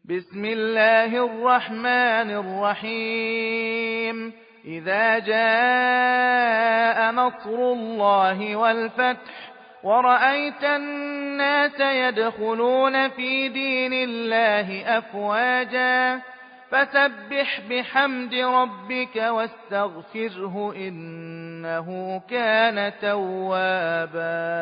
بسم الله الرحمن الرحيم إذا جاء نصر الله والفتح ورأيت الناس يدخلون في دين الله أفواجا فسبح بحمد ربك واستغفره إنه كان توابا